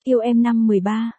Yêu em năm 13.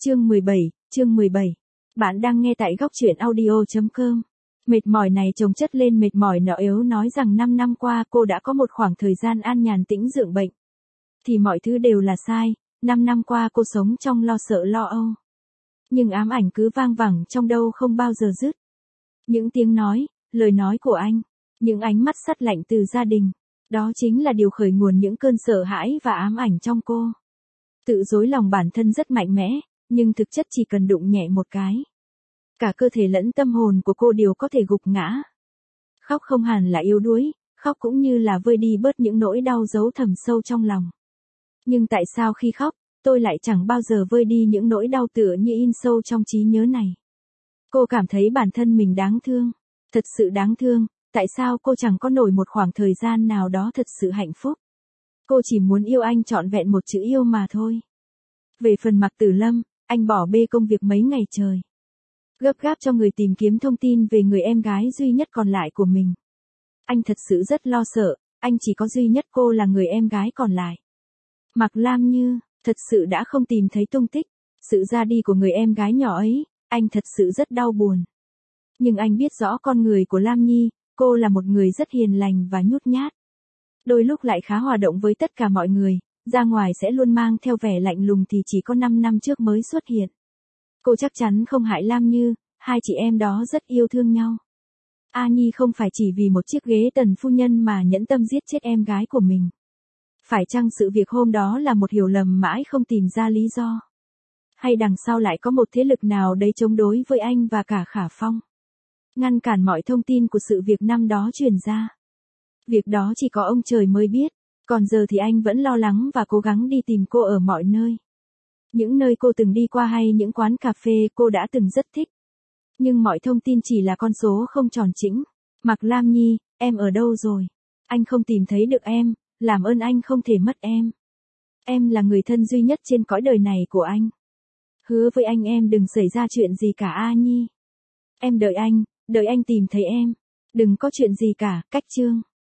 Chương 17. Bạn đang nghe tại góc truyện audio.com. Mệt mỏi này chồng chất lên mệt mỏi nọ yếu nói rằng 5 năm qua cô đã có một khoảng thời gian an nhàn tĩnh dưỡng bệnh. Thì mọi thứ đều là sai, 5 năm qua cô sống trong lo sợ lo âu. Nhưng ám ảnh cứ vang vẳng trong đâu không bao giờ dứt. Những tiếng nói, lời nói của anh, những ánh mắt sắt lạnh từ gia đình, đó chính là điều khởi nguồn những cơn sợ hãi và ám ảnh trong cô. Tự dối lòng bản thân rất mạnh mẽ, nhưng thực chất chỉ cần đụng nhẹ một cái, cả cơ thể lẫn tâm hồn của cô đều có thể gục ngã. Khóc không hẳn là yếu đuối, khóc cũng như là vơi đi bớt những nỗi đau giấu thẳm sâu trong lòng. Nhưng tại sao khi khóc, tôi lại chẳng bao giờ vơi đi những nỗi đau tựa như in sâu trong trí nhớ này? Cô cảm thấy bản thân mình đáng thương, thật sự đáng thương, tại sao cô chẳng có nổi một khoảng thời gian nào đó thật sự hạnh phúc? Cô chỉ muốn yêu anh trọn vẹn một chữ yêu mà thôi. Về phần Mạc Tử Lâm, anh bỏ bê công việc mấy ngày trời, gấp gáp cho người tìm kiếm thông tin về người em gái duy nhất còn lại của mình. Anh thật sự rất lo sợ, anh chỉ có duy nhất cô là người em gái còn lại. Mạc Lam Như, thật sự đã không tìm thấy tung tích. Sự ra đi của người em gái nhỏ ấy, anh thật sự rất đau buồn. Nhưng anh biết rõ con người của Lam Nhi, cô là một người rất hiền lành và nhút nhát. Đôi lúc lại khá hòa đồng với tất cả mọi người, ra ngoài sẽ luôn mang theo vẻ lạnh lùng thì chỉ có 5 năm trước mới xuất hiện. Cô chắc chắn không hại Lam Như, hai chị em đó rất yêu thương nhau. A Nhi không phải chỉ vì một chiếc ghế tần phu nhân mà nhẫn tâm giết chết em gái của mình. Phải chăng sự việc hôm đó là một hiểu lầm mãi không tìm ra lý do? Hay đằng sau lại có một thế lực nào đấy chống đối với anh và cả Khả Phong, ngăn cản mọi thông tin của sự việc năm đó truyền ra? Việc đó chỉ có ông trời mới biết, còn giờ thì anh vẫn lo lắng và cố gắng đi tìm cô ở mọi nơi. Những nơi cô từng đi qua hay những quán cà phê cô đã từng rất thích. Nhưng mọi thông tin chỉ là con số không tròn chỉnh. Mạc Lam Nhi, em ở đâu rồi? Anh không tìm thấy được em, làm ơn anh không thể mất em. Em là người thân duy nhất trên cõi đời này của anh. Hứa với anh em đừng xảy ra chuyện gì cả A Nhi. Em đợi anh tìm thấy em. Đừng có chuyện gì cả, cách chương.